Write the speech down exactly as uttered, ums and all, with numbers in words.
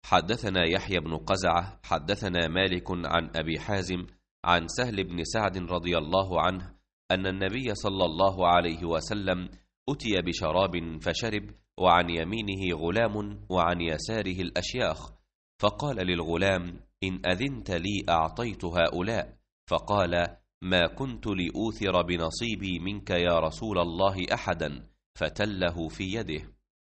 حدثنا يحيى بن قزعة حدثنا مالك عن أبي حازم عن سهل بن سعد رضي الله عنه أن النبي صلى الله عليه وسلم أتي بشراب فشرب، وعن يمينه غلام وعن يساره الأشياخ، فقال للغلام: إن أذنت لي أعطيت هؤلاء. فقال: ما كنت لأوثر بنصيبي منك يا رسول الله أحدا، فتله في يده.